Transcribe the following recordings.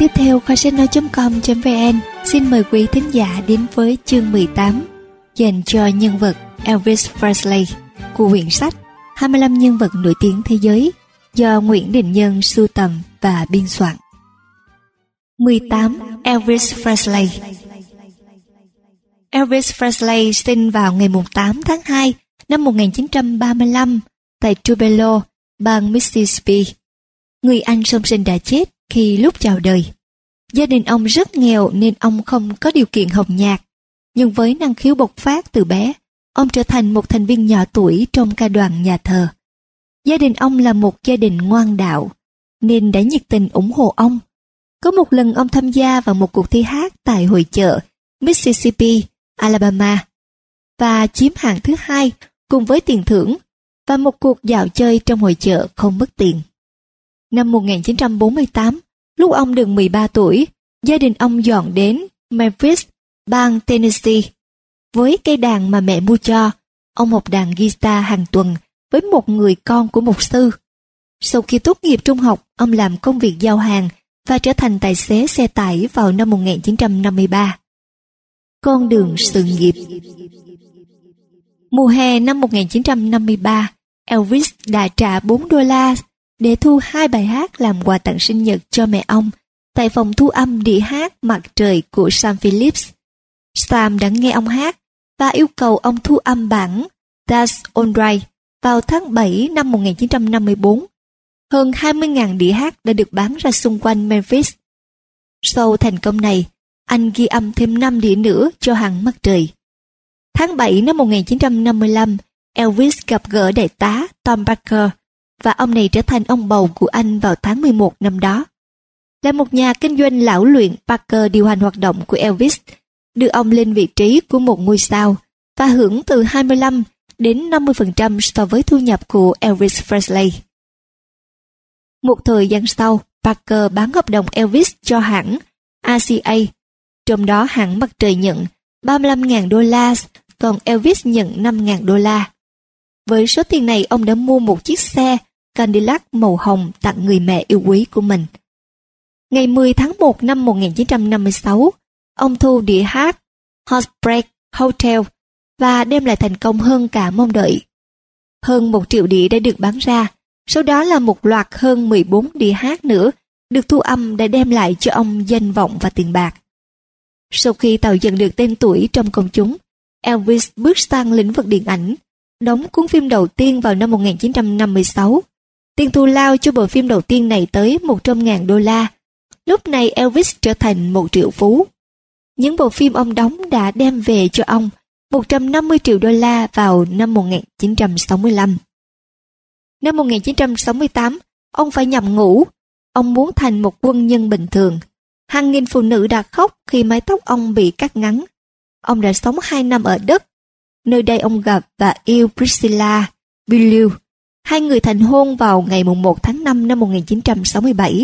tiếp theo, kho sách nói.com.vn xin mời quý thính giả đến với chương 18 dành cho nhân vật Elvis Presley của quyển sách 25 nhân vật nổi tiếng thế giới do Nguyễn Đình Nhân sưu tầm và biên soạn. 18. Elvis Presley. Elvis Presley sinh vào ngày 8 tháng 2 năm 1935 tại Tupelo, bang Mississippi. Người anh song sinh đã chết khi lúc chào đời. Gia đình ông rất nghèo nên ông không có điều kiện học nhạc, nhưng với năng khiếu bộc phát từ bé, ông trở thành một thành viên nhỏ tuổi trong ca đoàn nhà thờ. Gia đình ông là một gia đình ngoan đạo, nên đã nhiệt tình ủng hộ ông. Có một lần ông tham gia vào một cuộc thi hát tại hội chợ Mississippi, Alabama, và chiếm hạng thứ 2 cùng với tiền thưởng và một cuộc dạo chơi trong hội chợ không mất tiền. Năm 1948, lúc ông được 13 tuổi, gia đình ông dọn đến Memphis, bang Tennessee. Với cây đàn mà mẹ mua cho, ông học đàn guitar hàng tuần với một người con của mục sư. Sau khi tốt nghiệp trung học, ông làm công việc giao hàng và trở thành tài xế xe tải vào năm 1953. Con đường sự nghiệp. Mùa hè năm 1953, Elvis đã trả $4 để thu 2 bài hát làm quà tặng sinh nhật cho mẹ ông tại phòng thu âm đĩa hát Mặt Trời của Sam Phillips. Sam đã nghe ông hát và yêu cầu ông thu âm bản That's Alright vào tháng 7 năm 1954. Hơn 20.000 đĩa hát đã được bán ra xung quanh Memphis. Sau thành công này, anh ghi âm thêm 5 đĩa nữa cho hãng Mặt Trời. Tháng 7 năm 1955, Elvis gặp gỡ đại tá Tom Parker và ông này trở thành ông bầu của anh vào tháng 11 năm đó. Là một nhà kinh doanh lão luyện, Parker điều hành hoạt động của Elvis, đưa ông lên vị trí của một ngôi sao và hưởng từ 25 đến 50% so với thu nhập của Elvis Presley. Một thời gian sau, Parker bán hợp đồng Elvis cho hãng RCA, trong đó hãng Mặt Trời nhận $35.000, còn Elvis nhận $5.000. Với số tiền này, ông đã mua một chiếc xe Cadillac màu hồng tặng người mẹ yêu quý của mình. Ngày 10 tháng 1 năm 1956, ông thu đĩa hát Heartbreak Hotel và đem lại thành công hơn cả mong đợi. Hơn 1 triệu đĩa đã được bán ra, sau đó là một loạt hơn 14 đĩa hát nữa được thu âm đã đem lại cho ông danh vọng và tiền bạc. Sau khi tạo dựng được tên tuổi trong công chúng, Elvis bước sang lĩnh vực điện ảnh, đóng cuốn phim đầu tiên vào năm 1956. Tiền thù lao cho bộ phim đầu tiên này tới $100.000. Lúc này Elvis trở thành một triệu phú. Những bộ phim ông đóng đã đem về cho ông $150 triệu vào năm 1965. Năm 1968, ông phải nhập ngũ. Ông muốn thành một quân nhân bình thường. Hàng nghìn phụ nữ đã khóc khi mái tóc ông bị cắt ngắn. Ông đã sống 2 năm ở Đức. Nơi đây ông gặp và yêu Priscilla Beaulieu. Hai người thành hôn vào ngày 1 tháng 5 năm 1967.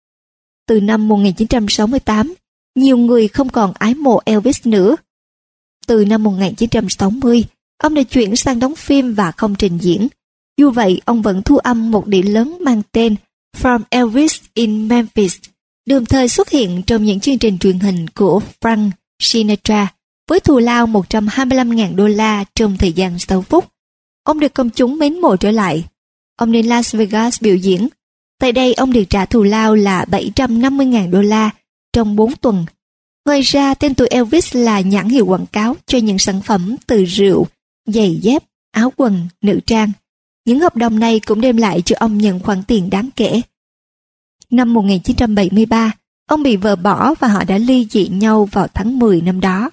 Từ năm 1968, nhiều người không còn ái mộ Elvis nữa. Từ năm 1960, ông đã chuyển sang đóng phim và không trình diễn. Dù vậy, ông vẫn thu âm một đĩa lớn mang tên From Elvis in Memphis, đồng thời xuất hiện trong những chương trình truyền hình của Frank Sinatra với thù lao $125.000 trong thời gian 6 phút. Ông được công chúng mến mộ trở lại. Ông đến Las Vegas biểu diễn. Tại đây ông được trả thù lao là $750.000 trong 4 tuần. Ngoài ra, tên tuổi Elvis là nhãn hiệu quảng cáo cho những sản phẩm từ rượu, giày dép, áo quần, nữ trang. Những hợp đồng này cũng đem lại cho ông nhận khoản tiền đáng kể. Năm 1973, ông bị vợ bỏ và họ đã ly dị nhau vào tháng 10 năm đó.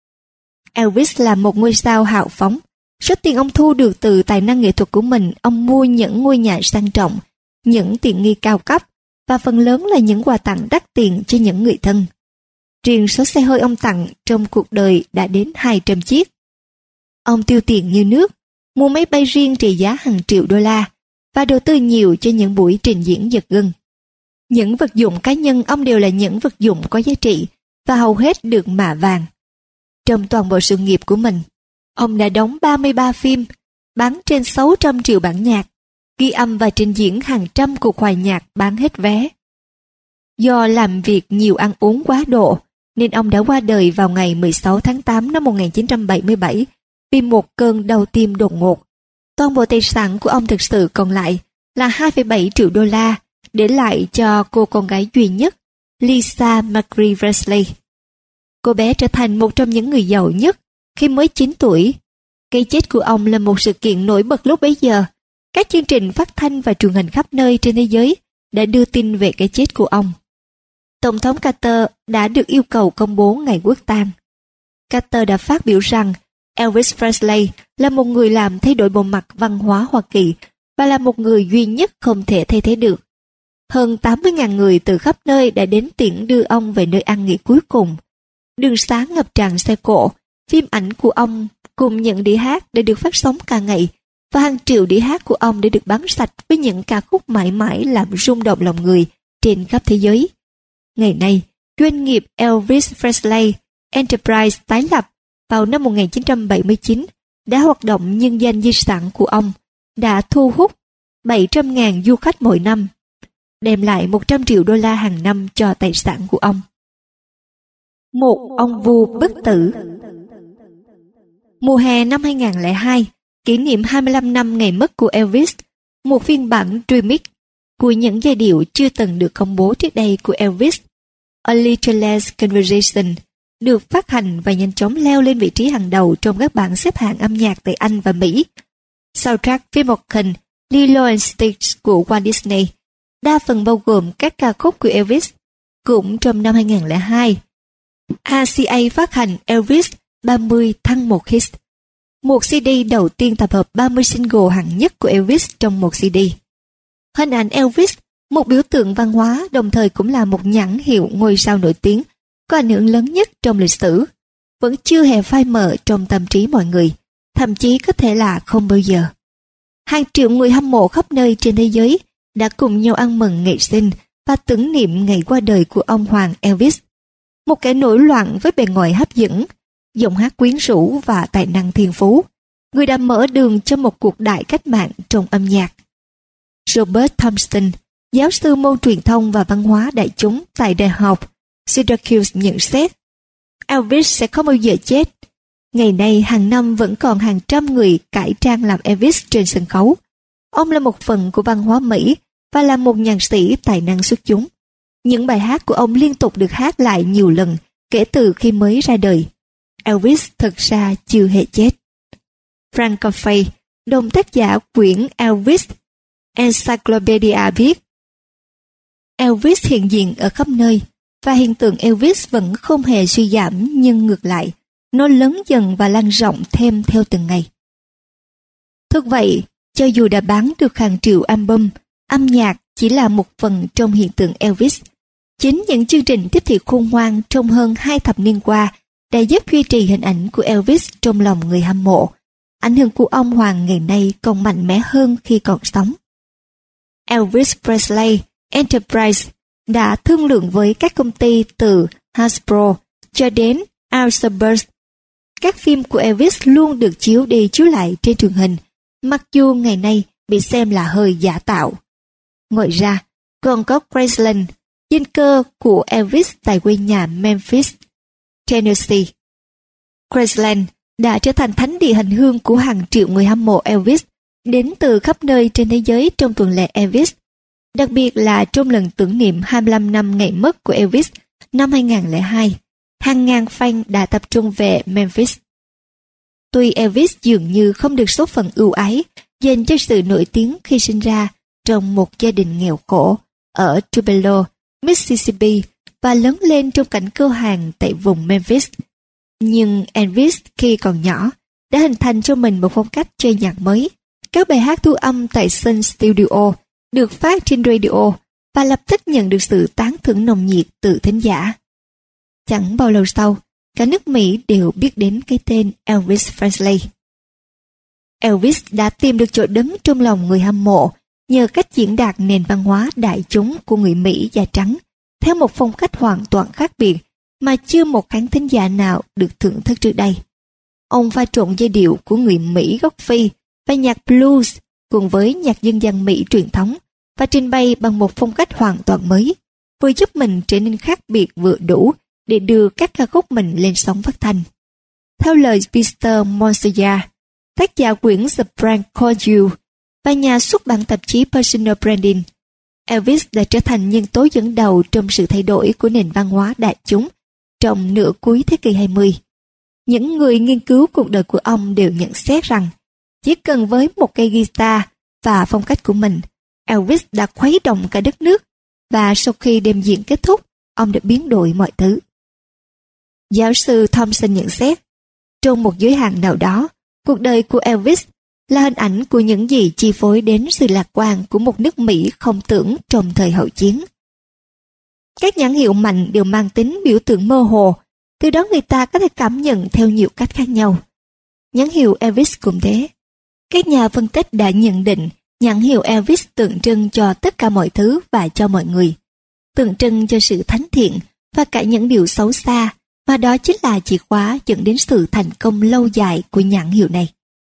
Elvis là một ngôi sao hào phóng. Số tiền ông thu được từ tài năng nghệ thuật của mình, ông mua những ngôi nhà sang trọng, những tiện nghi cao cấp và phần lớn là những quà tặng đắt tiền cho những người thân. Riêng số xe hơi ông tặng trong cuộc đời đã đến 200 chiếc. Ông tiêu tiền như nước, mua máy bay riêng trị giá hàng triệu $, và đầu tư nhiều cho những buổi trình diễn giật gân. Những vật dụng cá nhân ông đều là những vật dụng có giá trị và hầu hết được mạ vàng. Trong toàn bộ sự nghiệp của mình, ông đã đóng 33 phim, bán trên 600 triệu bản nhạc, ghi âm và trình diễn hàng trăm cuộc hòa nhạc bán hết vé. Do làm việc nhiều ăn uống quá độ, nên ông đã qua đời vào ngày 16 tháng 8 năm 1977 vì một cơn đau tim đột ngột. Toàn bộ tài sản của ông thực sự còn lại là 2,7 triệu đô la, để lại cho cô con gái duy nhất, Lisa Marie Presley. Cô bé trở thành một trong những người giàu nhất khi mới 9 tuổi. Cái chết của ông là một sự kiện nổi bật lúc bấy giờ. Các chương trình phát thanh và truyền hình khắp nơi trên thế giới đã đưa tin về cái chết của ông. Tổng thống Carter đã được yêu cầu công bố ngày quốc tang. Carter đã phát biểu rằng Elvis Presley là một người làm thay đổi bộ mặt văn hóa Hoa Kỳ và là một người duy nhất không thể thay thế được. Hơn 80.000 người từ khắp nơi đã đến tiễn đưa ông về nơi an nghỉ cuối cùng. Đường xá ngập tràn xe cộ, phim ảnh của ông cùng những đĩa hát đã được phát sóng cả ngày, và hàng triệu đĩa hát của ông đã được bán sạch với những ca khúc mãi mãi làm rung động lòng người trên khắp thế giới. Ngày nay, doanh nghiệp Elvis Presley Enterprise tái lập vào năm 1979 đã hoạt động nhân danh di sản của ông, đã thu hút 700.000 du khách mỗi năm, đem lại 100 triệu đô la hàng năm cho tài sản của ông. Một ông vua bất tử. Mùa hè năm 2002, kỷ niệm 25 năm ngày mất của Elvis, một phiên bản remix của những giai điệu chưa từng được công bố trước đây của Elvis, A Little Less Conversation, được phát hành và nhanh chóng leo lên vị trí hàng đầu trong các bảng xếp hạng âm nhạc tại Anh và Mỹ. Soundtrack phim hoạt hình Lilo and Stitch của Walt Disney đa phần bao gồm các ca khúc của Elvis. Cũng trong năm 2002, RCA phát hành Elvis 30 thăng 1 hit, một CD đầu tiên tập hợp 30 single hạng nhất của Elvis trong một CD. Hình ảnh Elvis, một biểu tượng văn hóa, đồng thời cũng là một nhãn hiệu ngôi sao nổi tiếng có ảnh hưởng lớn nhất trong lịch sử, vẫn chưa hề phai mờ trong tâm trí mọi người, thậm chí có thể là không bao giờ. Hàng triệu người hâm mộ khắp nơi trên thế giới đã cùng nhau ăn mừng ngày sinh và tưởng niệm ngày qua đời của ông Hoàng Elvis, một kẻ nổi loạn với bề ngoài hấp dẫn, giọng hát quyến rũ và tài năng thiên phú, người đã mở đường cho một cuộc đại cách mạng trong âm nhạc. Robert Thompson, giáo sư môn truyền thông và văn hóa đại chúng tại Đại học Syracuse nhận xét, Elvis sẽ không bao giờ chết. Ngày nay hàng năm vẫn còn hàng trăm người cải trang làm Elvis trên sân khấu. Ông là một phần của văn hóa Mỹ và là một nhạc sĩ tài năng xuất chúng. Những bài hát của ông liên tục được hát lại nhiều lần kể từ khi mới ra đời. Elvis thực ra chưa hề chết. Frank Coffey, đồng tác giả quyển Elvis Encyclopedia viết, Elvis hiện diện ở khắp nơi, và hiện tượng Elvis vẫn không hề suy giảm, nhưng ngược lại, nó lớn dần và lan rộng thêm theo từng ngày. Thực vậy, cho dù đã bán được hàng triệu album, âm nhạc chỉ là một phần trong hiện tượng Elvis. Chính những chương trình tiếp thị khôn ngoan trong hơn 2 thập niên qua đã giúp duy trì hình ảnh của Elvis trong lòng người hâm mộ. Ảnh hưởng của ông Hoàng ngày nay còn mạnh mẽ hơn khi còn sống. Elvis Presley Enterprise đã thương lượng với các công ty từ Hasbro cho đến Alsabers. Các phim của Elvis luôn được chiếu đi chiếu lại trên truyền hình, mặc dù ngày nay bị xem là hơi giả tạo. Ngoài ra, còn có Graceland, dinh cơ của Elvis tại quê nhà Memphis, Tennessee. Graceland đã trở thành thánh địa hành hương của hàng triệu người hâm mộ Elvis đến từ khắp nơi trên thế giới trong tuần lễ Elvis, đặc biệt là trong lần tưởng niệm 25 năm ngày mất của Elvis năm 2002. Hàng ngàn fan đã tập trung về Memphis. Tuy Elvis dường như không được số phận ưu ái dành cho sự nổi tiếng khi sinh ra trong một gia đình nghèo khổ ở Tupelo, Mississippi và lớn lên trong cảnh cơ hàng tại vùng Memphis, nhưng Elvis khi còn nhỏ đã hình thành cho mình một phong cách chơi nhạc mới. Các bài hát thu âm tại Sun Studio được phát trên radio và lập tức nhận được sự tán thưởng nồng nhiệt từ thính giả. Chẳng bao lâu sau, cả nước Mỹ đều biết đến cái tên Elvis Presley. Elvis đã tìm được chỗ đứng trong lòng người hâm mộ nhờ cách diễn đạt nền văn hóa đại chúng của người Mỹ da trắng theo một phong cách hoàn toàn khác biệt mà chưa một khán thính giả nào được thưởng thức trước đây. Ông pha trộn giai điệu của người Mỹ gốc Phi và nhạc blues cùng với nhạc dân gian Mỹ truyền thống và trình bày bằng một phong cách hoàn toàn mới. vừa giúp mình trở nên khác biệt vừa đủ để đưa các ca khúc mình lên sóng phát thanh. Theo lời Peter Montoya, tác giả quyển The Brand Called You và nhà xuất bản tạp chí Personal Branding, Elvis đã trở thành nhân tố dẫn đầu trong sự thay đổi của nền văn hóa đại chúng trong nửa cuối thế kỷ 20. Những người nghiên cứu cuộc đời của ông đều nhận xét rằng chỉ cần với một cây guitar và phong cách của mình, Elvis đã khuấy động cả đất nước, và sau khi đêm diễn kết thúc, ông đã biến đổi mọi thứ. Giáo sư Thompson nhận xét, trong một giới hạn nào đó, cuộc đời của Elvis là hình ảnh của những gì chi phối đến sự lạc quan của một nước Mỹ không tưởng trong thời hậu chiến. Các nhãn hiệu mạnh đều mang tính biểu tượng mơ hồ, từ đó người ta có thể cảm nhận theo nhiều cách khác nhau. Nhãn hiệu Elvis cũng thế. Các nhà phân tích đã nhận định nhãn hiệu Elvis tượng trưng cho tất cả mọi thứ và cho mọi người, tượng trưng cho sự thánh thiện và cả những điều xấu xa, và đó chính là chìa khóa dẫn đến sự thành công lâu dài của nhãn hiệu này.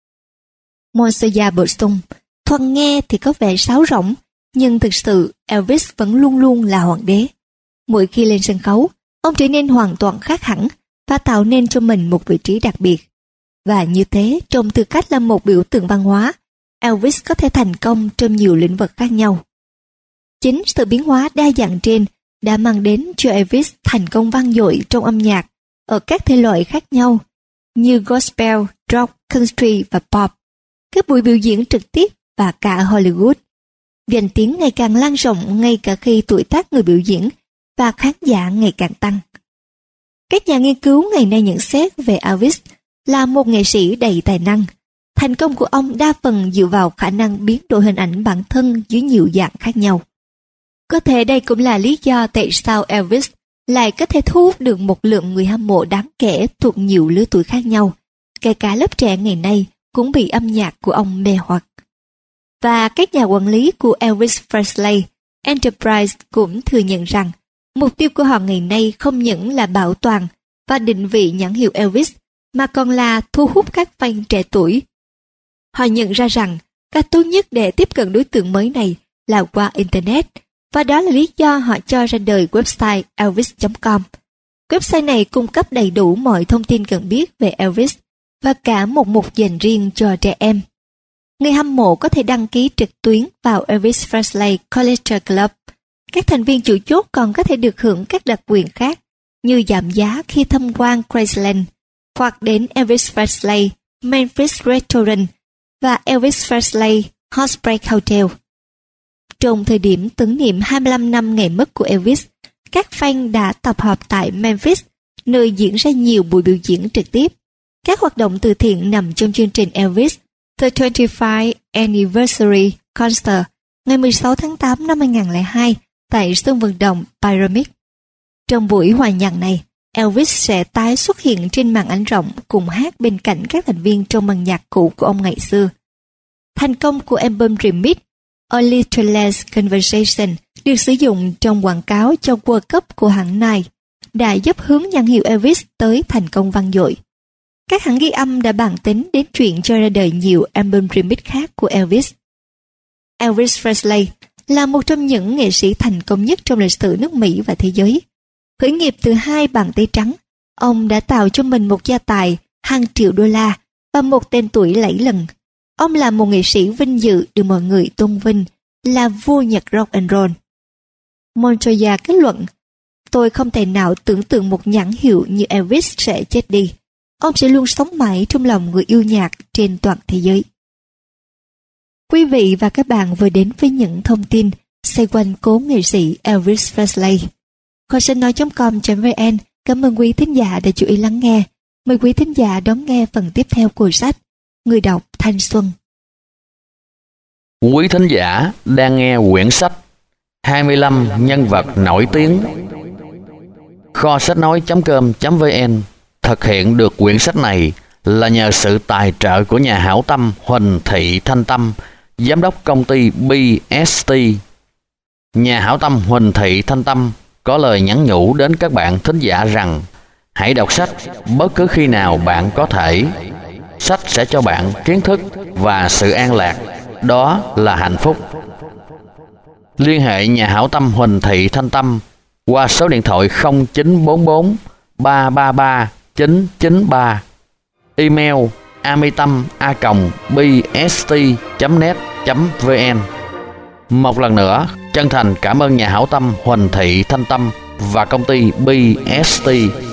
Montoya bổ sung, thoạt nghe thì có vẻ sáo rỗng, nhưng thực sự Elvis vẫn luôn luôn là hoàng đế. Mỗi khi lên sân khấu, ông trở nên hoàn toàn khác hẳn và tạo nên cho mình một vị trí đặc biệt. Và như thế, trong tư cách là một biểu tượng văn hóa, Elvis có thể thành công trong nhiều lĩnh vực khác nhau. Chính sự biến hóa đa dạng trên đã mang đến cho Elvis thành công vang dội trong âm nhạc ở các thể loại khác nhau như gospel, rock, country và pop, các buổi biểu diễn trực tiếp và cả ở Hollywood. Danh tiếng ngày càng lan rộng ngay cả khi tuổi tác người biểu diễn và khán giả ngày càng tăng. Các nhà nghiên cứu ngày nay nhận xét về Elvis là một nghệ sĩ đầy tài năng. Thành công của ông đa phần dựa vào khả năng biến đổi hình ảnh bản thân dưới nhiều dạng khác nhau. Có thể đây cũng là lý do tại sao Elvis lại có thể thu hút được một lượng người hâm mộ đáng kể thuộc nhiều lứa tuổi khác nhau, kể cả lớp trẻ ngày nay cũng bị âm nhạc của ông mê hoặc. Và các nhà quản lý của Elvis Presley Enterprise cũng thừa nhận rằng mục tiêu của họ ngày nay không những là bảo toàn và định vị nhãn hiệu Elvis, mà còn là thu hút các fan trẻ tuổi. Họ nhận ra rằng cách tốt nhất để tiếp cận đối tượng mới này là qua Internet, và đó là lý do họ cho ra đời website elvis.com. Website này cung cấp đầy đủ mọi thông tin cần biết về Elvis và cả một mục dành riêng cho trẻ em. Người hâm mộ có thể đăng ký trực tuyến vào Elvis Presley Collector Club. Các thành viên chủ chốt còn có thể được hưởng các đặc quyền khác như giảm giá khi tham quan Graceland hoặc đến Elvis Presley Memphis Restaurant và Elvis Presley Heartbreak Hotel. Trong thời điểm tưởng niệm 25 năm ngày mất của Elvis, các fan đã tập hợp tại Memphis, nơi diễn ra nhiều buổi biểu diễn trực tiếp. Các hoạt động từ thiện nằm trong chương trình Elvis The 25th Anniversary Concert ngày 16 tháng 8 năm 2002 tại sân vận động Pyramid. Trong buổi hòa nhạc này, Elvis sẽ tái xuất hiện trên màn ảnh rộng cùng hát bên cạnh các thành viên trong ban nhạc cụ của ông ngày xưa. Thành công của album Remix A Little Less Conversation được sử dụng trong quảng cáo cho World Cup của hãng Nike đã giúp hướng nhãn hiệu Elvis tới thành công vang dội. Các hãng ghi âm đã bàn tính đến chuyện cho ra đời nhiều album remix khác của Elvis. Elvis Presley là một trong những nghệ sĩ thành công nhất trong lịch sử nước Mỹ và thế giới. Khởi nghiệp từ 2 bàn tay trắng, ông đã tạo cho mình một gia tài hàng triệu đô la và một tên tuổi lẫy lừng. Ông là một nghệ sĩ vinh dự được mọi người tôn vinh là vua nhạc rock and roll. Montoya kết luận, tôi không thể nào tưởng tượng một nhãn hiệu như Elvis sẽ chết đi. Ông sẽ luôn sống mãi trong lòng người yêu nhạc trên toàn thế giới. Quý vị và các bạn vừa đến với những thông tin xoay quanh cố nghệ sĩ Elvis Presley. Kho sách nói.com.vn cảm ơn quý thính giả đã chú ý lắng nghe. Mời quý thính giả đón nghe phần tiếp theo của sách Người đọc thanh xuân. Quý thính giả đang nghe quyển sách 25 nhân vật nổi tiếng. Kho sách nói.com.vn thực hiện được quyển sách này là nhờ sự tài trợ của nhà hảo tâm Huỳnh Thị Thanh Tâm, giám đốc công ty BST. Nhà hảo tâm Huỳnh Thị Thanh Tâm có lời nhắn nhủ đến các bạn thính giả rằng hãy đọc sách bất cứ khi nào bạn có thể. Sách sẽ cho bạn kiến thức và sự an lạc, đó là hạnh phúc. Liên hệ nhà hảo tâm Huỳnh Thị Thanh Tâm qua số điện thoại 0944 333 993, email amitam@bst.net.vn. Một lần nữa, chân thành cảm ơn nhà hảo tâm Huỳnh Thị Thanh Tâm và công ty BST.